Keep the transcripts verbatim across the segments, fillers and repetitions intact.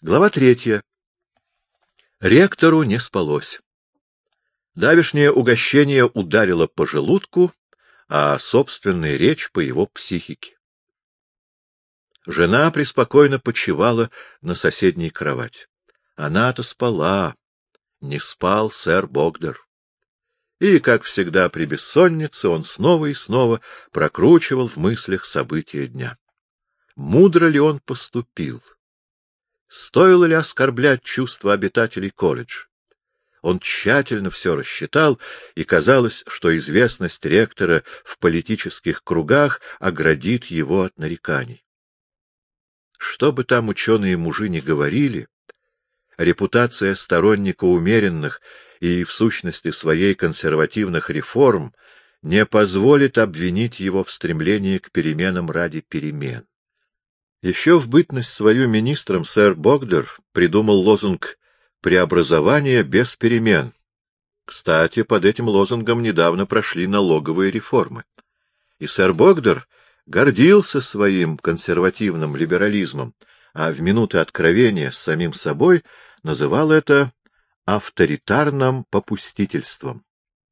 Глава третья. Ректору не спалось. Давешнее угощение ударило по желудку, а собственная речь по его психике. Жена преспокойно почивала на соседней кровати. Она-то спала, не спал сэр Богдер. И, как всегда при бессоннице, он снова и снова прокручивал в мыслях события дня. Мудро ли он поступил? Стоило ли оскорблять чувства обитателей колледжа? Он тщательно все рассчитал, и казалось, что известность ректора в политических кругах оградит его от нареканий. Что бы там ученые-мужи ни говорили, репутация сторонника умеренных и, в сущности своей, консервативных реформ не позволит обвинить его в стремлении к переменам ради перемен. Еще в бытность свою министром сэр Богдер придумал лозунг «Преобразование без перемен». Кстати, под этим лозунгом недавно прошли налоговые реформы. И сэр Богдер гордился своим консервативным либерализмом, а в минуты откровения с самим собой называл это авторитарным попустительством.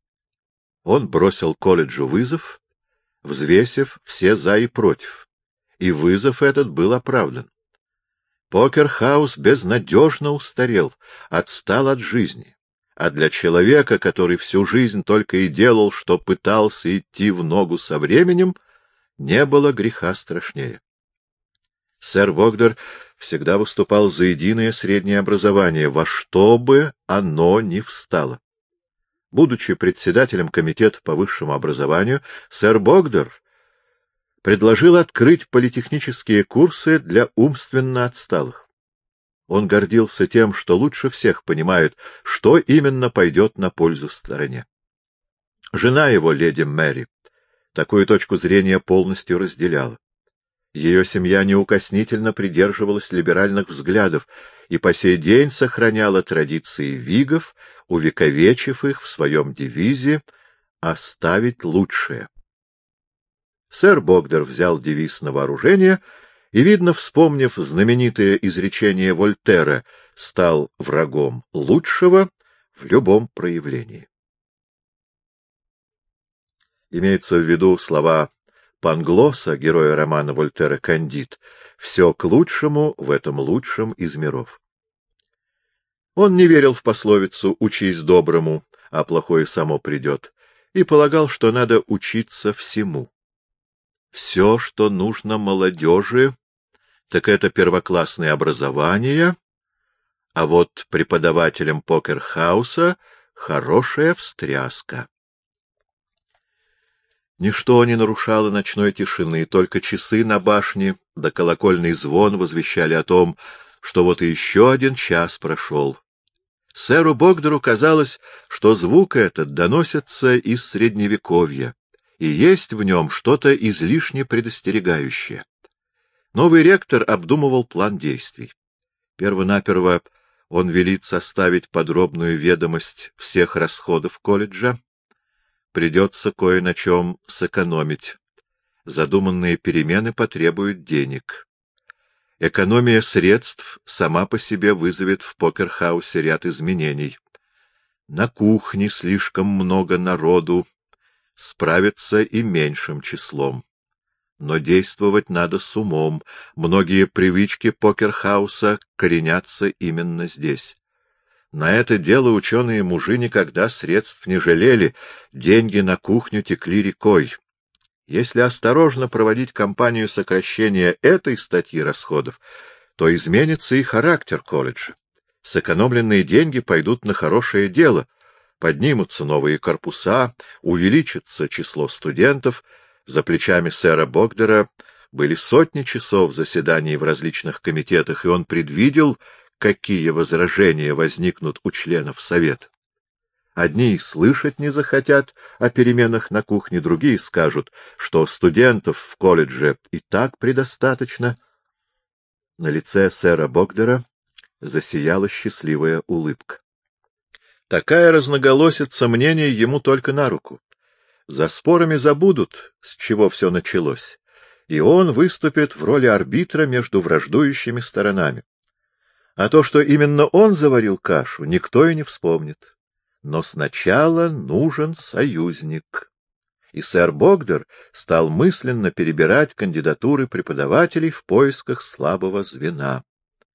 Он бросил колледжу вызов, взвесив все за и против, и вызов этот был оправдан. Покер-хаус безнадежно устарел, отстал от жизни, а для человека, который всю жизнь только и делал, что пытался идти в ногу со временем, не было греха страшнее. Сэр Богдер всегда выступал за единое среднее образование, во что бы оно ни встало. Будучи председателем комитета по высшему образованию, сэр Богдер предложил открыть политехнические курсы для умственно отсталых. Он гордился тем, что лучше всех понимает, что именно пойдет на пользу стороне. Жена его, леди Мэри, такую точку зрения полностью разделяла. Ее семья неукоснительно придерживалась либеральных взглядов и по сей день сохраняла традиции вигов, увековечив их в своем девизе «Оставить лучшее». Сэр Богдер взял девиз на вооружение и, видно, вспомнив знаменитое изречение Вольтера, стал врагом лучшего в любом проявлении. Имеется в виду слова Панглоса, героя романа Вольтера «Кандид», «все к лучшему в этом лучшем из миров». Он не верил в пословицу «учись доброму, а плохое само придет», и полагал, что надо учиться всему. Все, что нужно молодежи, так это первоклассное образование, а вот преподавателям покер-хауса хорошая встряска. Ничто не нарушало ночной тишины, только часы на башне да колокольный звон возвещали о том, что вот и еще один час прошел. Сэру Богдеру казалось, что звук этот доносится из Средневековья, и есть в нем что-то излишне предостерегающее. Новый ректор обдумывал план действий. Первонаперво он велит составить подробную ведомость всех расходов колледжа. Придется кое на чем сэкономить. Задуманные перемены потребуют денег. Экономия средств сама по себе вызовет в покер-хаусе ряд изменений. На кухне слишком много народу, справиться и меньшим числом. Но действовать надо с умом. Многие привычки покер-хауса коренятся именно здесь. На это дело ученые-мужи никогда средств не жалели, деньги на кухню текли рекой. Если осторожно проводить кампанию сокращения этой статьи расходов, то изменится и характер колледжа. Сэкономленные деньги пойдут на хорошее дело, поднимутся новые корпуса, увеличится число студентов. За плечами сэра Богдера были сотни часов заседаний в различных комитетах, и он предвидел, какие возражения возникнут у членов совета. Одни слышать не захотят о переменах на кухне, другие скажут, что студентов в колледже и так предостаточно. На лице сэра Богдера засияла счастливая улыбка. Такая разноголосица мнений ему только на руку. За спорами забудут, с чего все началось, и он выступит в роли арбитра между враждующими сторонами. А то, что именно он заварил кашу, никто и не вспомнит. Но сначала нужен союзник. И сэр Богдер стал мысленно перебирать кандидатуры преподавателей в поисках слабого звена.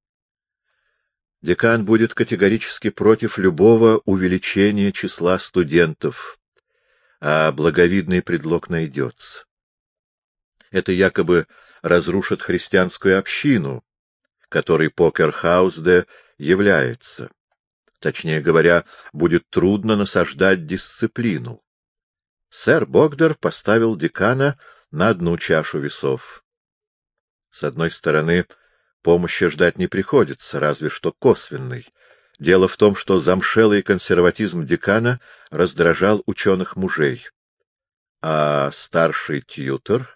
Декан будет категорически против любого увеличения числа студентов, а благовидный предлог найдется. Это якобы разрушит христианскую общину, которой Покерхаузде является. Точнее говоря, будет трудно насаждать дисциплину. Сэр Богдер поставил декана на одну чашу весов. С одной стороны, помощи ждать не приходится, разве что косвенной. Дело в том, что замшелый консерватизм декана раздражал ученых мужей. А старший тьютор?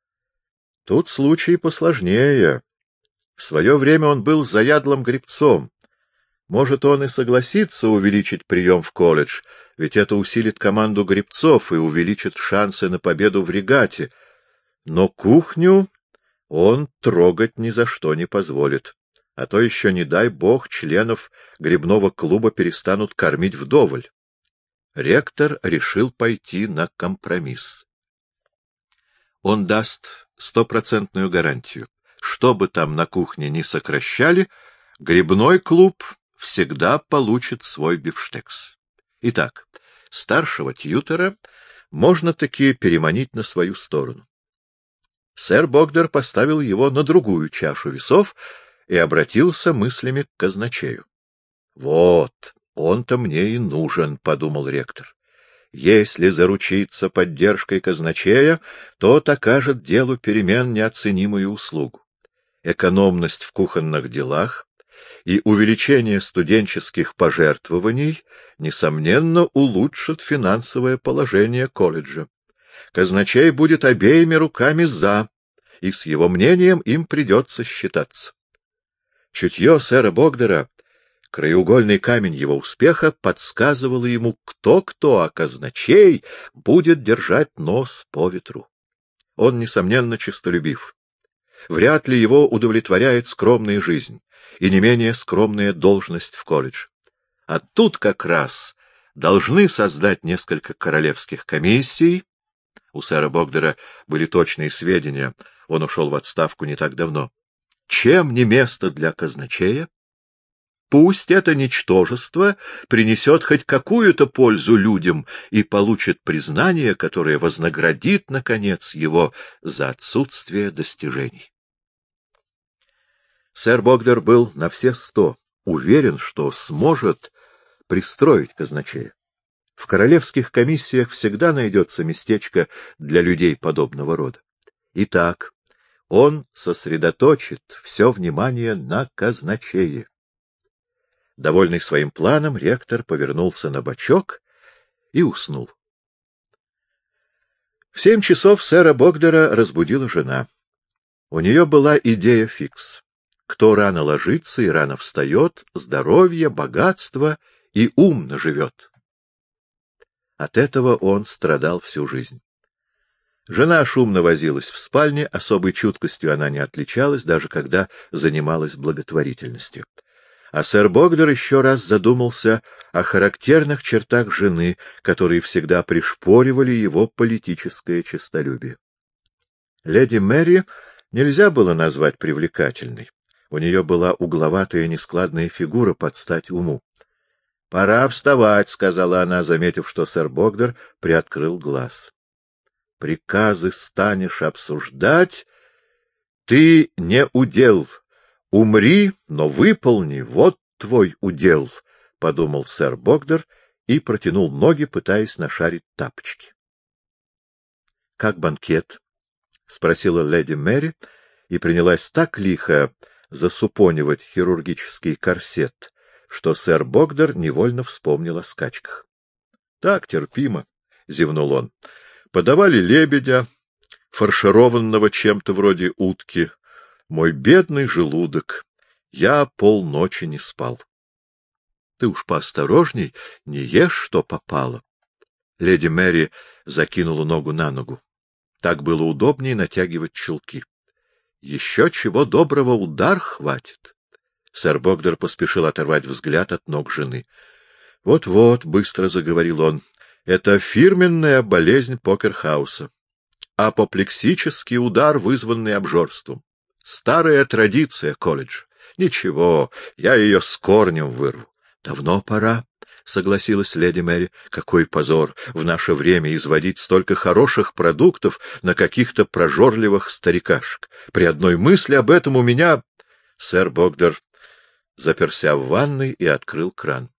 Тут случай посложнее. В свое время он был заядлым гребцом. Может, он и согласится увеличить прием в колледж, ведь это усилит команду гребцов и увеличит шансы на победу в регате. Но кухню он трогать ни за что не позволит. А то еще, не дай бог, членов гребного клуба перестанут кормить вдоволь. Ректор решил пойти на компромисс. Он даст стопроцентную гарантию. Что бы там на кухне ни сокращали, гребной клуб всегда получит свой бифштекс. Итак, старшего тьютора можно таки переманить на свою сторону. Сэр Богдер поставил его на другую чашу весов и обратился мыслями к казначею. — Вот, он-то мне и нужен, — подумал ректор. Если заручиться поддержкой казначея, тот окажет делу перемен неоценимую услугу. Экономность в кухонных делах и увеличение студенческих пожертвований, несомненно, улучшат финансовое положение колледжа. Казначей будет обеими руками «за», и с его мнением им придется считаться. Чутье сэра Богдера, краеугольный камень его успеха, подсказывало ему, кто-кто, а казначей будет держать нос по ветру. Он, несомненно, честолюбив. Вряд ли его удовлетворяет скромная жизнь и не менее скромная должность в колледже. А тут как раз должны создать несколько королевских комиссий. У сэра Богдера были точные сведения, он ушел в отставку не так давно. Чем не место для казначея? Пусть это ничтожество принесет хоть какую-то пользу людям и получит признание, которое вознаградит, наконец, его за отсутствие достижений. Сэр Богдер был на все сто уверен, что сможет пристроить казначея. В королевских комиссиях всегда найдется местечко для людей подобного рода. Итак, он сосредоточит все внимание на казначее. Довольный своим планом, ректор повернулся на бочок и уснул. В семь часов сэра Богдера разбудила жена. У нее была идея фикс. Кто рано ложится и рано встает, здоровье, богатство и умно живет. От этого он страдал всю жизнь. Жена шумно возилась в спальне, особой чуткостью она не отличалась, даже когда занималась благотворительностью. А сэр Богдер еще раз задумался о характерных чертах жены, которые всегда пришпоривали его политическое честолюбие. Леди Мэри нельзя было назвать привлекательной. У нее была угловатая нескладная фигура под стать уму. — Пора вставать, — сказала она, заметив, что сэр Богдер приоткрыл глаз. — Приказы станешь обсуждать, ты не удел. Умри, но выполни, вот твой удел, — подумал сэр Богдер и протянул ноги, пытаясь нашарить тапочки. — Как банкет? — спросила леди Мэри и принялась так лихо засупонивать хирургический корсет, что сэр Богдер невольно вспомнил о скачках. — Так, терпимо, — зевнул он. — Подавали лебедя, фаршированного чем-то вроде утки. Мой бедный желудок. Я полночи не спал. — Ты уж поосторожней, не ешь, что попало. Леди Мэри закинула ногу на ногу. Так было удобнее натягивать чулки. Еще чего доброго удар хватит. Сэр Богдер поспешил оторвать взгляд от ног жены. «Вот — Вот-вот, — быстро заговорил он, — это фирменная болезнь Покерхауса. Апоплексический удар, вызванный обжорством. Старая традиция колледжа. Ничего, я ее с корнем вырву. — Давно пора, — согласилась леди Мэри. — Какой позор в наше время изводить столько хороших продуктов на каких-то прожорливых старикашек. При одной мысли об этом у меня... Сэр Богдер заперся в ванной и открыл кран.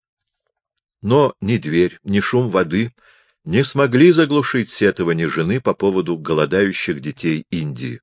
Но ни дверь, ни шум воды не смогли заглушить сетование жены по поводу голодающих детей Индии.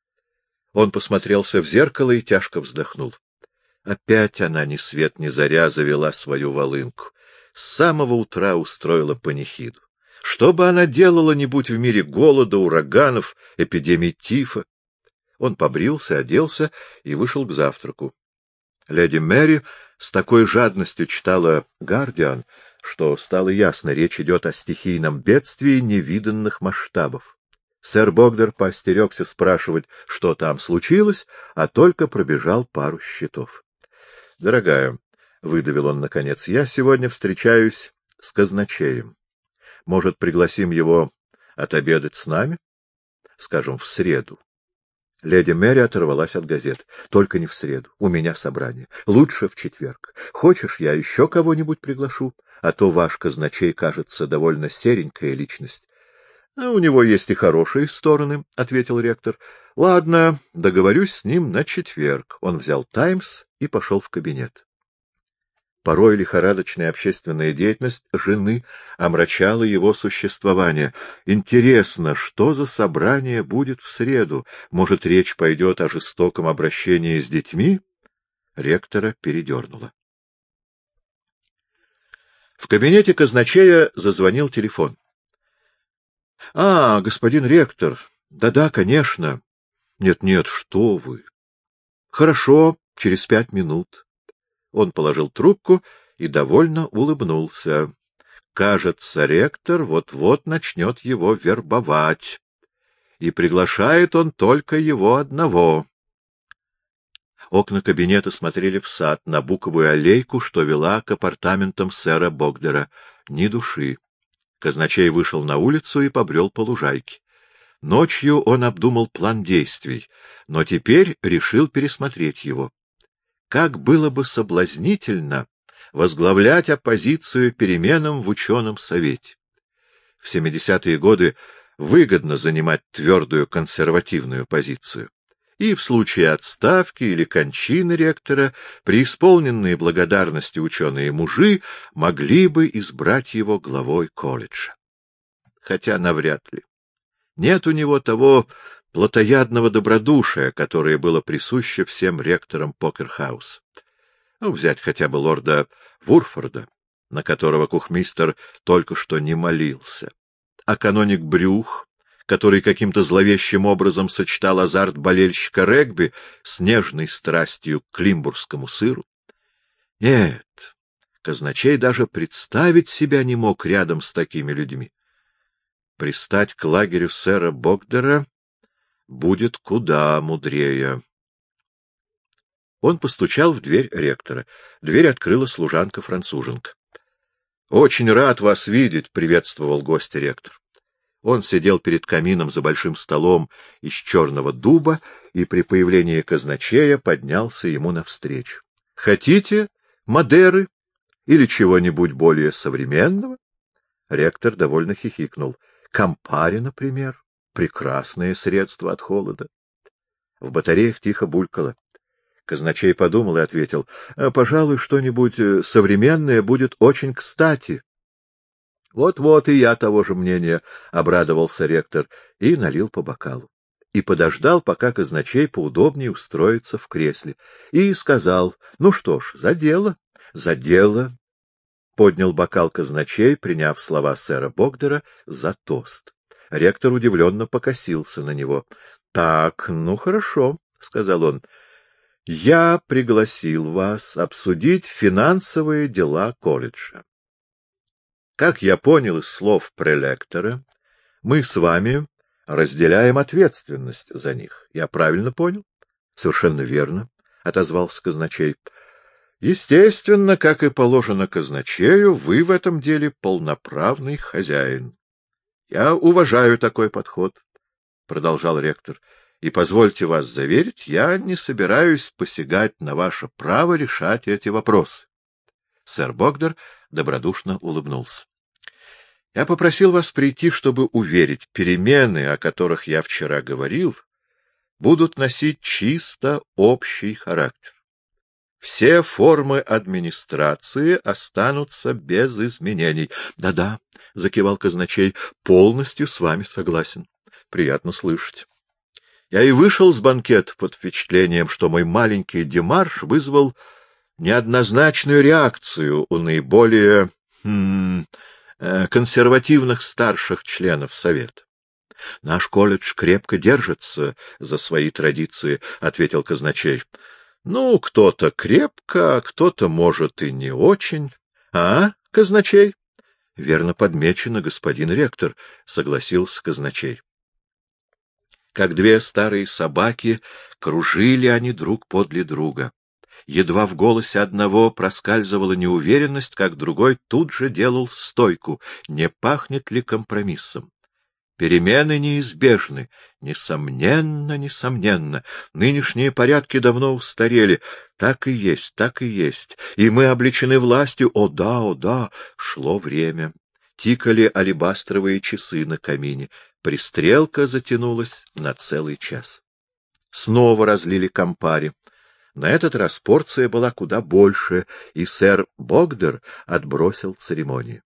Он посмотрелся в зеркало и тяжко вздохнул. Опять она ни свет ни заря завела свою волынку. С самого утра устроила панихиду. Что бы она делала, не будь в мире голода, ураганов, эпидемий тифа? Он побрился, оделся и вышел к завтраку. Леди Мэри с такой жадностью читала «Гардиан», что стало ясно, речь идет о стихийном бедствии невиданных масштабов. Сэр Богдер поостерегся спрашивать, что там случилось, а только пробежал пару счетов. — Дорогая, — выдавил он наконец, — я сегодня встречаюсь с казначеем. Может, пригласим его отобедать с нами? Скажем, в среду. Леди Мэри оторвалась от газет. — Только не в среду. У меня собрание. Лучше в четверг. Хочешь, я еще кого-нибудь приглашу? А то ваш казначей, кажется, довольно серенькая личность. — У него есть и хорошие стороны, — ответил ректор. — Ладно, договорюсь с ним на четверг. Он взял «Таймс» и пошел в кабинет. Порой лихорадочная общественная деятельность жены омрачала его существование. Интересно, что за собрание будет в среду? Может, речь пойдет о жестоком обращении с детьми? Ректора передернуло. В кабинете казначея зазвонил телефон. — А, господин ректор, да-да, конечно. Нет-нет, что вы. Хорошо, через пять минут. Он положил трубку и довольно улыбнулся. Кажется, ректор вот-вот начнет его вербовать. И приглашает он только его одного. Окна кабинета смотрели в сад, на буковую аллейку, что вела к апартаментам сэра Богдера. Ни души. Казначей вышел на улицу и побрел по лужайке. Ночью он обдумал план действий, но теперь решил пересмотреть его. Как было бы соблазнительно возглавлять оппозицию переменам в ученом совете. В семидесятые годы выгодно занимать твердую консервативную позицию. И в случае отставки или кончины ректора преисполненные благодарности ученые-мужи могли бы избрать его главой колледжа. Хотя навряд ли. Нет у него того плотоядного добродушия, которое было присуще всем ректорам Покерхауса. Ну, взять хотя бы лорда Вурфорда, на которого кухмистер только что не молился, а каноник Брюх, который каким-то зловещим образом сочетал азарт болельщика регби с нежной страстью к лимбургскому сыру. Нет, казначей даже представить себя не мог рядом с такими людьми. Пристать к лагерю сэра Богдера будет куда мудрее. Он постучал в дверь ректора. Дверь открыла служанка-француженка. — Очень рад вас видеть, — приветствовал гостя ректор. Он сидел перед камином за большим столом из черного дуба и при появлении казначея поднялся ему навстречу. — Хотите Мадеры или чего-нибудь более современного? Ректор довольно хихикнул. — Кампари, например. Прекрасное средство от холода. В батареях тихо булькало. Казначей подумал и ответил: — Пожалуй, что-нибудь современное будет очень кстати. Вот — Вот-вот и я того же мнения, — обрадовался ректор и налил по бокалу. И подождал, пока казначей поудобнее устроится в кресле. И сказал: — Ну что ж, за дело, за дело. Поднял бокал казначей, приняв слова сэра Богдера за тост. Ректор удивленно покосился на него. — Так, ну хорошо, — сказал он. — Я пригласил вас обсудить финансовые дела колледжа. Как я понял из слов прелектора, мы с вами разделяем ответственность за них. Я правильно понял? — Совершенно верно, — отозвался казначей. Естественно, как и положено казначею, вы в этом деле полноправный хозяин. Я уважаю такой подход, — продолжал ректор, — и, позвольте вас заверить, я не собираюсь посягать на ваше право решать эти вопросы. Сэр Богдер добродушно улыбнулся. — Я попросил вас прийти, чтобы уверить, перемены, о которых я вчера говорил, будут носить чисто общий характер. Все формы администрации останутся без изменений. Да — Да-да, — закивал казначей, — полностью с вами согласен. Приятно слышать. Я и вышел с банкета под впечатлением, что мой маленький демарш вызвал неоднозначную реакцию у наиболее хм, э, консервативных старших членов Совета. — Наш колледж крепко держится за свои традиции, — ответил казначей. — Ну, кто-то крепко, а кто-то, может, и не очень. — А, казначей? — Верно подмечено, господин ректор, — согласился казначей. Как две старые собаки, кружили они друг подле друга. Едва в голосе одного проскальзывала неуверенность, как другой тут же делал стойку, не пахнет ли компромиссом. Перемены неизбежны, несомненно, несомненно. Нынешние порядки давно устарели. Так и есть, так и есть. И мы облечены властью. О да, о да, шло время. Тикали алебастровые часы на камине. Пристрелка затянулась на целый час. Снова разлили кампари. На этот раз порция была куда больше, и сэр Богдер отбросил церемонии.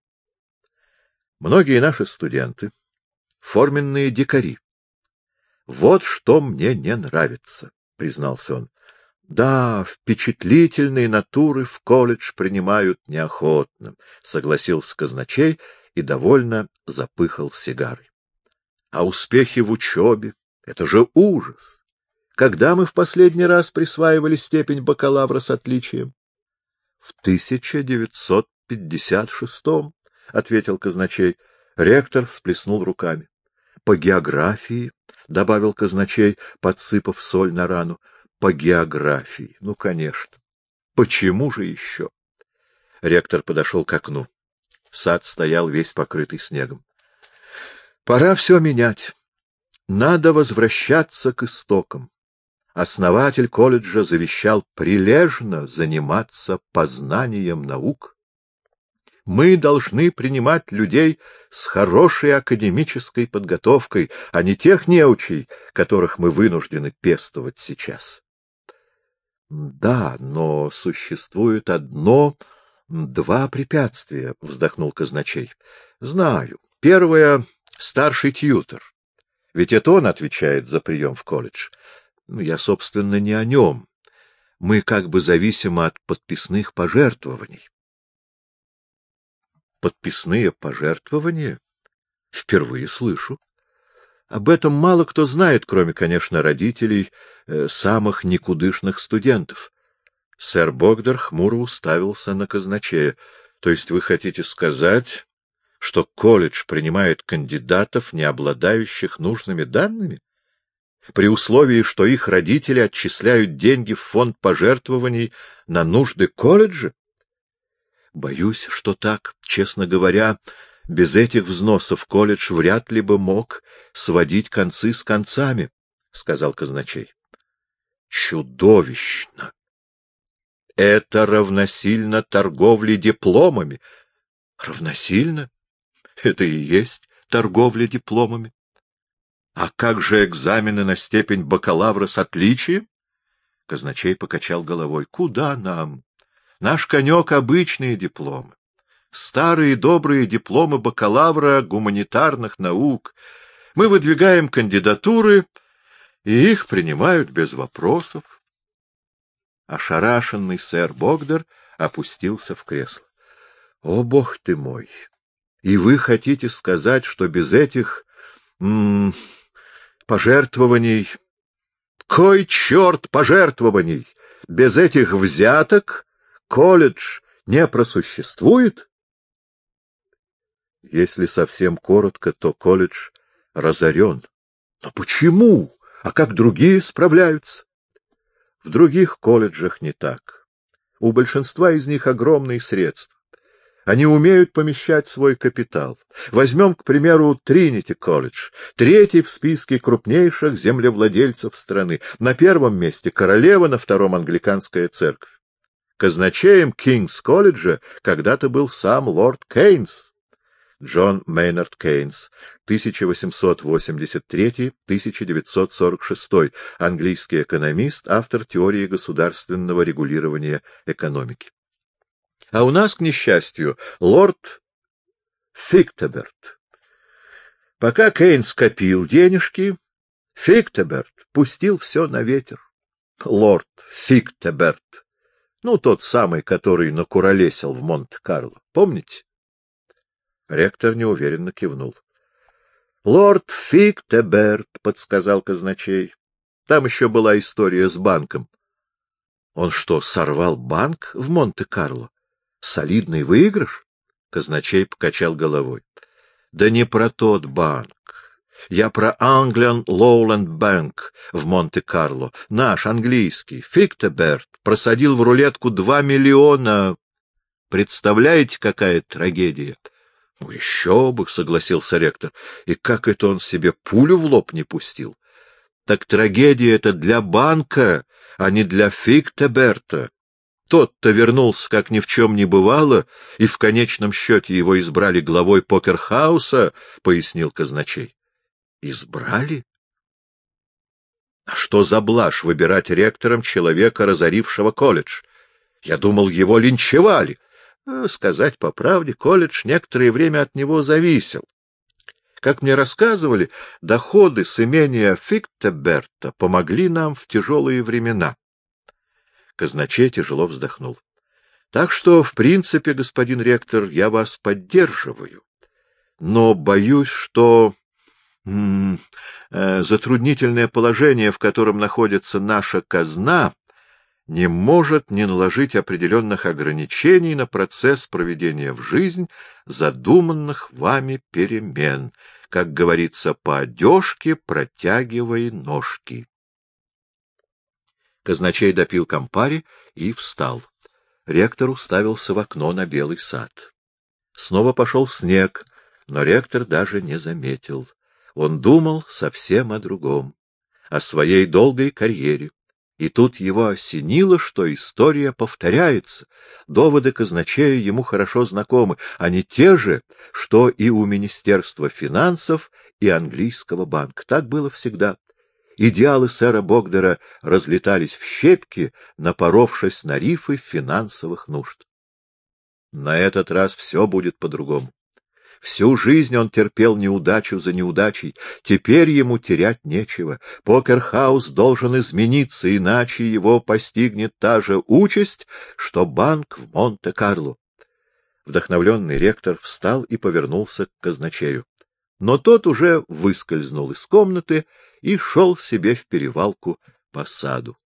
Многие наши студенты — форменные дикари. Вот что мне не нравится, — признался он. Да, впечатлительные натуры в колледж принимают неохотно, — согласился казначей и довольно запыхал сигарой. А успехи в учебе — это же ужас. Когда мы в последний раз присваивали степень бакалавра с отличием? — В тысяча девятьсот пятьдесят шестом, — ответил казначей. Ректор всплеснул руками. — По географии, — добавил казначей, подсыпав соль на рану. — По географии, ну, конечно. Почему же еще? Ректор подошел к окну. Сад стоял весь покрытый снегом. — Пора все менять. Надо возвращаться к истокам. Основатель колледжа завещал прилежно заниматься познанием наук. Мы должны принимать людей с хорошей академической подготовкой, а не тех неучей, которых мы вынуждены пестовать сейчас. Да, но существует одно, два препятствия, — вздохнул казначей. Знаю. Первое — старший тьютор. Ведь это он отвечает за прием в колледж. Ну, я, собственно, не о нем. Мы как бы зависимы от подписных пожертвований. Подписные пожертвования? Впервые слышу. Об этом мало кто знает, кроме, конечно, родителей э, самых никудышных студентов. Сэр Богдер хмуро уставился на казначея. То есть вы хотите сказать, что колледж принимает кандидатов, не обладающих нужными данными? При условии, что их родители отчисляют деньги в фонд пожертвований на нужды колледжа? Боюсь, что так. Честно говоря, без этих взносов колледж вряд ли бы мог сводить концы с концами, — сказал казначей. Чудовищно! Это равносильно торговле дипломами. Равносильно? Это и есть торговля дипломами. А как же экзамены на степень бакалавра с отличием? Казначей покачал головой. Куда нам? Наш конек — обычные дипломы. Старые добрые дипломы бакалавра гуманитарных наук. Мы выдвигаем кандидатуры, и их принимают без вопросов. Ошарашенный сэр Богдер опустился в кресло. — О, бог ты мой! И вы хотите сказать, что без этих м -м, пожертвований... Кой черт пожертвований! Без этих взяток колледж не просуществует? Если совсем коротко, то колледж разорен. Но почему? А как другие справляются? В других колледжах не так. У большинства из них огромные средства. Они умеют помещать свой капитал. Возьмем, к примеру, Тринити-колледж, третий в списке крупнейших землевладельцев страны. На первом месте королева, на втором англиканская церковь. Казначеем Кингс-колледжа когда-то был сам лорд Кейнс. Джон Мейнард Кейнс, тысяча восемьсот восемьдесят третий — тысяча девятьсот сорок шестой, английский экономист, автор теории государственного регулирования экономики. А у нас, к несчастью, лорд Фиктеберт. Пока Кейнс копил денежки, Фиктеберт пустил все на ветер. Лорд Фиктеберт, ну, тот самый, который накуролесил в Монте-Карло, помните? Ректор неуверенно кивнул. — Лорд Фиктеберт, — подсказал казначей. Там еще была история с банком. — Он что, сорвал банк в Монте-Карло? Солидный выигрыш? Казначей покачал головой. — Да не про тот банк. Я про Anglian Lowland Bank в Монте-Карло. Наш, английский. Фиктеберт просадил в рулетку два миллиона. Представляете, какая трагедия? — Ну, еще бы, — согласился ректор. — И как это он себе пулю в лоб не пустил? — Так трагедия это для банка, а не для Фиктеберта. Тот-то вернулся, как ни в чем не бывало, и в конечном счете его избрали главой покерхауса, — пояснил казначей. — Избрали? А что за блажь выбирать ректором человека, разорившего колледж? Я думал, его линчевали. Сказать по правде, колледж некоторое время от него зависел. Как мне рассказывали, доходы с имения Фиктеберта помогли нам в тяжелые времена. Казначей тяжело вздохнул. Так что, в принципе, господин ректор, я вас поддерживаю. Но боюсь, что м -м, затруднительное положение, в котором находится наша казна, не может не наложить определенных ограничений на процесс проведения в жизнь задуманных вами перемен, как говорится, по одежке протягивай ножки. Казначей допил кампари и встал. Ректор уставился в окно на белый сад. Снова пошел снег, но ректор даже не заметил. Он думал совсем о другом, о своей долгой карьере. И тут его осенило, что история повторяется. Доводы казначея ему хорошо знакомы. Они те же, что и у Министерства финансов и английского банка. Так было всегда. Идеалы сэра Богдера разлетались в щепки, напоровшись на рифы финансовых нужд. На этот раз все будет по-другому. Всю жизнь он терпел неудачу за неудачей, теперь ему терять нечего. Покерхаус должен измениться, иначе его постигнет та же участь, что банк в Монте-Карло. Вдохновленный ректор встал и повернулся к казначею. Но тот уже выскользнул из комнаты и шел себе в перевалку по саду.